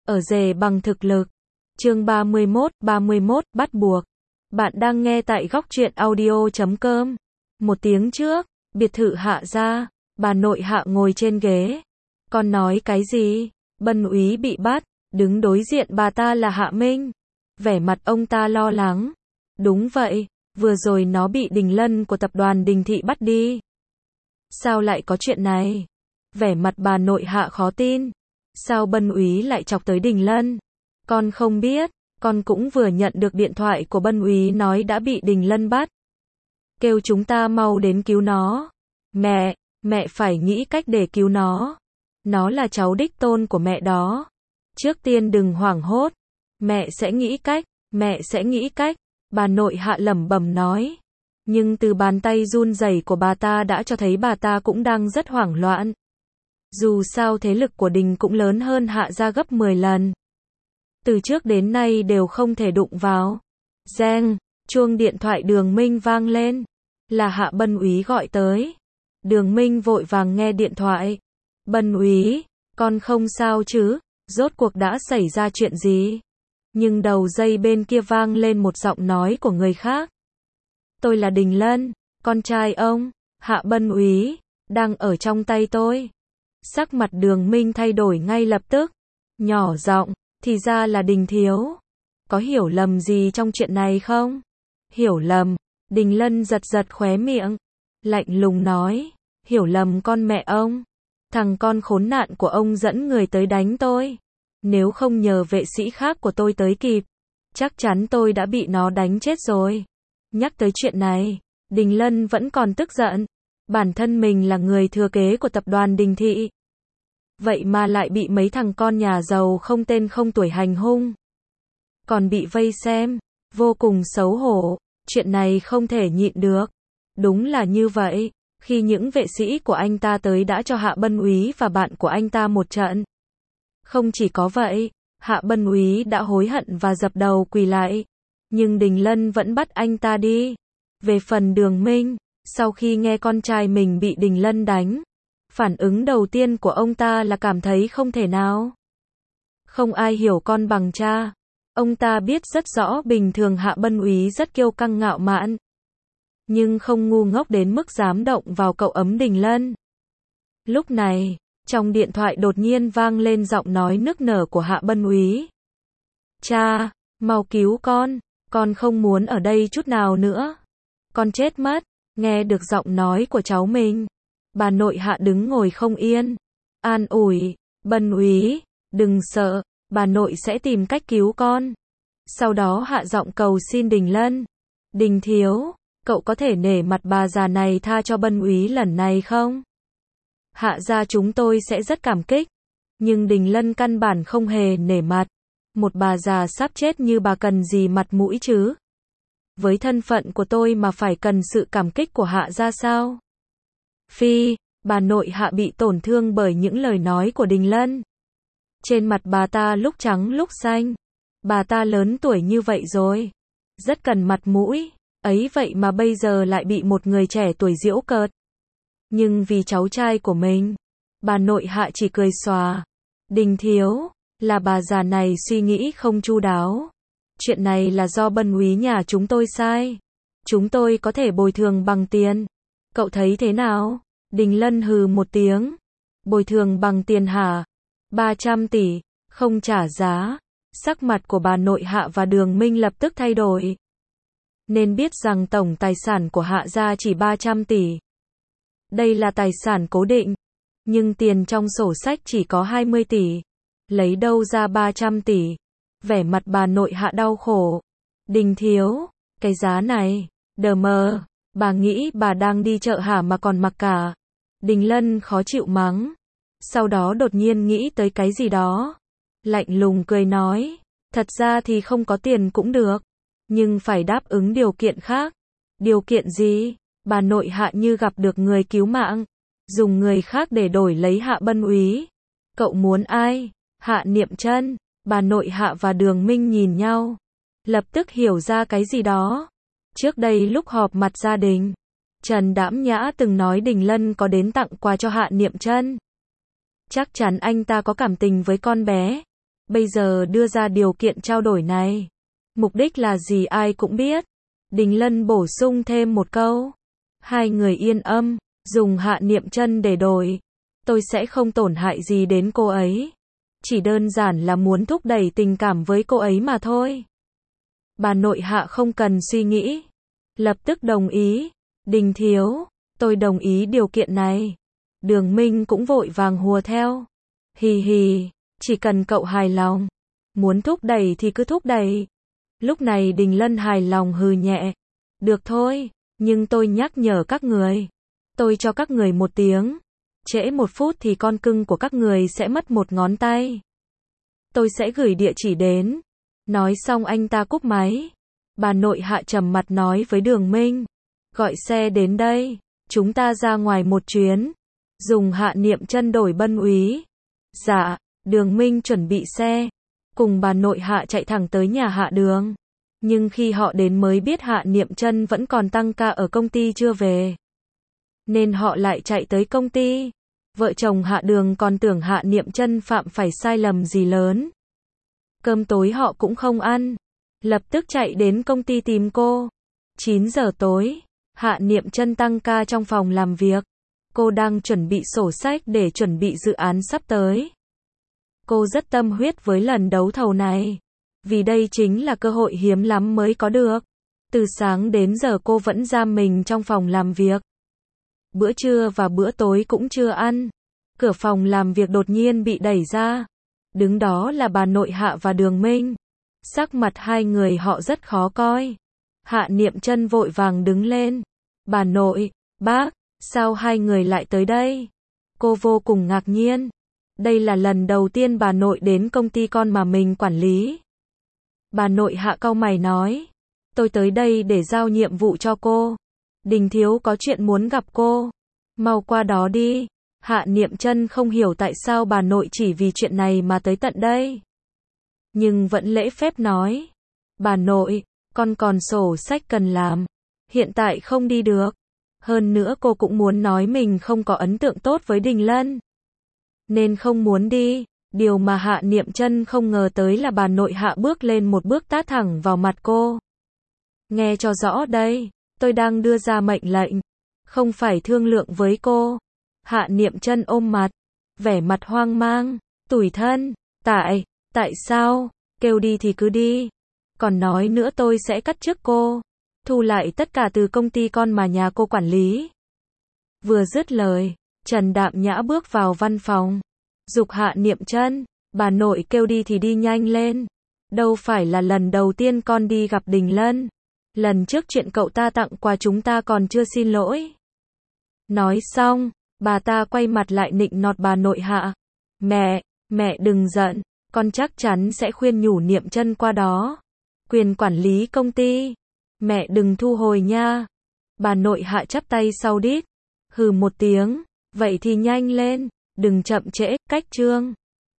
ở rể bằng thực lực. Chương 31, bắt buộc. Bạn đang nghe tại góc truyện audio.com. Một tiếng trước, biệt thự Hạ gia, bà nội Hạ ngồi trên ghế. Con nói cái gì? Bân úy bị bắt, đứng đối diện bà ta là Hạ Minh. Vẻ mặt ông ta lo lắng. Đúng vậy, vừa rồi nó bị Đình Lân của tập đoàn Đình Thị bắt đi. Sao lại có chuyện này? Vẻ mặt bà nội Hạ khó tin. Sao Bân úy lại chọc tới Đình Lân? Con không biết, con cũng vừa nhận được điện thoại của Bân úy nói đã bị Đình Lân bắt. Kêu chúng ta mau đến cứu nó. Mẹ phải nghĩ cách để cứu nó. Nó là cháu đích tôn của mẹ đó. Trước tiên đừng hoảng hốt. Mẹ sẽ nghĩ cách, bà nội Hạ lẩm bẩm nói. Nhưng từ bàn tay run rẩy của bà ta đã cho thấy bà ta cũng đang rất hoảng loạn. Dù sao thế lực của Đình cũng lớn hơn Hạ gia gấp 10 lần. Từ trước đến nay đều không thể đụng vào. Reng, chuông điện thoại Đường Minh vang lên. Là Hạ Bân úy gọi tới. Đường Minh vội vàng nghe điện thoại. Bân úy, con không sao chứ? Rốt cuộc đã xảy ra chuyện gì? Nhưng đầu dây bên kia vang lên một giọng nói của người khác. Tôi là Đình Lân, con trai ông, Hạ Bân úy, đang ở trong tay tôi. Sắc mặt Đường Minh thay đổi ngay lập tức. Nhỏ giọng, thì ra là Đình thiếu. Có hiểu lầm gì trong chuyện này không? Hiểu lầm, Đình Lân giật khóe miệng. Lạnh lùng nói, hiểu lầm con mẹ ông. Thằng con khốn nạn của ông dẫn người tới đánh tôi. Nếu không nhờ vệ sĩ khác của tôi tới kịp, chắc chắn tôi đã bị nó đánh chết rồi. Nhắc tới chuyện này, Đình Lân vẫn còn tức giận. Bản thân mình là người thừa kế của tập đoàn Đình Thị. Vậy mà lại bị mấy thằng con nhà giàu không tên không tuổi hành hung. Còn bị vây xem, vô cùng xấu hổ. Chuyện này không thể nhịn được. Đúng là như vậy, khi những vệ sĩ của anh ta tới đã cho Hạ Bân úy và bạn của anh ta một trận. Không chỉ có vậy, Hạ Bân úy đã hối hận và dập đầu quỳ lại. Nhưng Đình Lân vẫn bắt anh ta đi. Về phần Đường Minh, sau khi nghe con trai mình bị Đình Lân đánh, phản ứng đầu tiên của ông ta là cảm thấy không thể nào. Không ai hiểu con bằng cha. Ông ta biết rất rõ bình thường Hạ Bân úy rất kiêu căng ngạo mạn. Nhưng không ngu ngốc đến mức dám động vào cậu ấm Đình Lân. Lúc này, trong điện thoại đột nhiên vang lên giọng nói nức nở của Hạ Bân úy. Cha, mau cứu con không muốn ở đây chút nào nữa. Con chết mất. Nghe được giọng nói của cháu mình, bà nội Hạ đứng ngồi không yên. An ủi, Bân úy, đừng sợ, bà nội sẽ tìm cách cứu con. Sau đó hạ giọng cầu xin Đình Lân. Đình thiếu, cậu có thể nể mặt bà già này tha cho Bân úy lần này không? Hạ gia chúng tôi sẽ rất cảm kích. Nhưng Đình Lân căn bản không hề nể mặt. Một bà già sắp chết như bà cần gì mặt mũi chứ? Với thân phận của tôi mà phải cần sự cảm kích của Hạ gia sao? Phi, bà nội Hạ bị tổn thương bởi những lời nói của Đình Lân. Trên mặt bà ta lúc trắng lúc xanh. Bà ta lớn tuổi như vậy rồi. Rất cần mặt mũi. Ấy vậy mà bây giờ lại bị một người trẻ tuổi giễu cợt. Nhưng vì cháu trai của mình, bà nội Hạ chỉ cười xòa. Đình thiếu, là bà già này suy nghĩ không chu đáo. Chuyện này là do Bân úy nhà chúng tôi sai. Chúng tôi có thể bồi thường bằng tiền. Cậu thấy thế nào? Đình Lân hừ một tiếng. Bồi thường bằng tiền hả? 300 tỷ, không trả giá. Sắc mặt của bà nội Hạ và Đường Minh lập tức thay đổi. Nên biết rằng tổng tài sản của Hạ gia chỉ 300 tỷ. Đây là tài sản cố định. Nhưng tiền trong sổ sách chỉ có 20 tỷ. Lấy đâu ra 300 tỷ? Vẻ mặt bà nội Hạ đau khổ. Đình thiếu, cái giá này, đờ mờ, bà nghĩ bà đang đi chợ hả mà còn mặc cả. Đình Lân khó chịu mắng. Sau đó đột nhiên nghĩ tới cái gì đó. Lạnh lùng cười nói, thật ra thì không có tiền cũng được. Nhưng phải đáp ứng điều kiện khác. Điều kiện gì? Bà nội Hạ như gặp được người cứu mạng. Dùng người khác để đổi lấy Hạ Bân úy. Cậu muốn ai? Hạ Niệm Chân. Bà nội Hạ và Đường Minh nhìn nhau. Lập tức hiểu ra cái gì đó. Trước đây lúc họp mặt gia đình, Trần Đãm Nhã từng nói Đình Lân có đến tặng quà cho Hạ Niệm Chân. Chắc chắn anh ta có cảm tình với con bé. bây giờ đưa ra điều kiện trao đổi này. Mục đích là gì ai cũng biết. Đình Lân bổ sung thêm một câu. Hai người yên âm, dùng Hạ Niệm Chân để đổi. Tôi sẽ không tổn hại gì đến cô ấy. Chỉ đơn giản là muốn thúc đẩy tình cảm với cô ấy mà thôi. Bà nội Hạ không cần suy nghĩ. Lập tức đồng ý. Đình thiếu, tôi đồng ý điều kiện này. Đường Minh cũng vội vàng hùa theo. Hì hì, chỉ cần cậu hài lòng. Muốn thúc đẩy thì cứ thúc đẩy. Lúc này Đình Lân hài lòng hừ nhẹ. Được thôi, nhưng tôi nhắc nhở các người. Tôi cho các người 1 tiếng. Trễ 1 phút thì con cưng của các người sẽ mất 1 ngón tay. Tôi sẽ gửi địa chỉ đến. Nói xong anh ta cúp máy. Bà nội Hạ trầm mặt nói với Đường Minh. Gọi xe đến đây, chúng ta ra ngoài một chuyến. Dùng Hạ Niệm Chân đổi Bân úy. Dạ, Đường Minh chuẩn bị xe. Cùng bà nội Hạ chạy thẳng tới nhà Hạ Đường. Nhưng khi họ đến mới biết Hạ Niệm Chân vẫn còn tăng ca ở công ty chưa về. Nên họ lại chạy tới công ty. Vợ chồng Hạ Đường còn tưởng Hạ Niệm Chân phạm phải sai lầm gì lớn. Cơm tối họ cũng không ăn. Lập tức chạy đến công ty tìm cô. 9 giờ tối, Hạ Niệm Chân tăng ca trong phòng làm việc. Cô đang chuẩn bị sổ sách để chuẩn bị dự án sắp tới. Cô rất tâm huyết với lần đấu thầu này. Vì đây chính là cơ hội hiếm lắm mới có được. Từ sáng đến giờ cô vẫn giam mình trong phòng làm việc. Bữa trưa và bữa tối cũng chưa ăn. Cửa phòng làm việc đột nhiên bị đẩy ra. Đứng đó là bà nội Hạ và Đường Minh. Sắc mặt hai người họ rất khó coi. Hạ Niệm Chân vội vàng đứng lên. Bà nội, bác, sao hai người lại tới đây? Cô vô cùng ngạc nhiên. Đây là lần đầu tiên bà nội đến công ty con mà mình quản lý. Bà nội Hạ cau mày nói. Tôi tới đây để giao nhiệm vụ cho cô. Đình thiếu có chuyện muốn gặp cô. Mau qua đó đi. Hạ Niệm Chân không hiểu tại sao bà nội chỉ vì chuyện này mà tới tận đây. Nhưng vẫn lễ phép nói. Bà nội, con còn sổ sách cần làm. Hiện tại không đi được. Hơn nữa cô cũng muốn nói mình không có ấn tượng tốt với Đình Lân. Nên không muốn đi. Điều mà Hạ Niệm Chân không ngờ tới là bà nội Hạ bước lên một bước tát thẳng vào mặt cô. Nghe cho rõ đây, tôi đang đưa ra mệnh lệnh. Không phải thương lượng với cô. Hạ Niệm Chân ôm mặt. Vẻ mặt hoang mang, tủi thân. Tại sao? Kêu đi thì cứ đi. Còn nói nữa tôi sẽ cắt chức cô. Thu lại tất cả từ công ty con mà nhà cô quản lý. Vừa dứt lời, Trần Đạm Nhã bước vào văn phòng. Giục Hạ Niệm Chân, bà nội kêu đi thì đi nhanh lên. Đâu phải là lần đầu tiên con đi gặp Đình Lân. Lần trước chuyện cậu ta tặng quà chúng ta còn chưa xin lỗi. Nói xong, bà ta quay mặt lại nịnh nọt bà nội Hạ. Mẹ đừng giận, con chắc chắn sẽ khuyên nhủ Niệm Chân qua đó. Quyền quản lý công ty, mẹ đừng thu hồi nha. Bà nội Hạ chắp tay sau đít, hừ một tiếng, vậy thì nhanh lên, đừng chậm trễ, cách chương.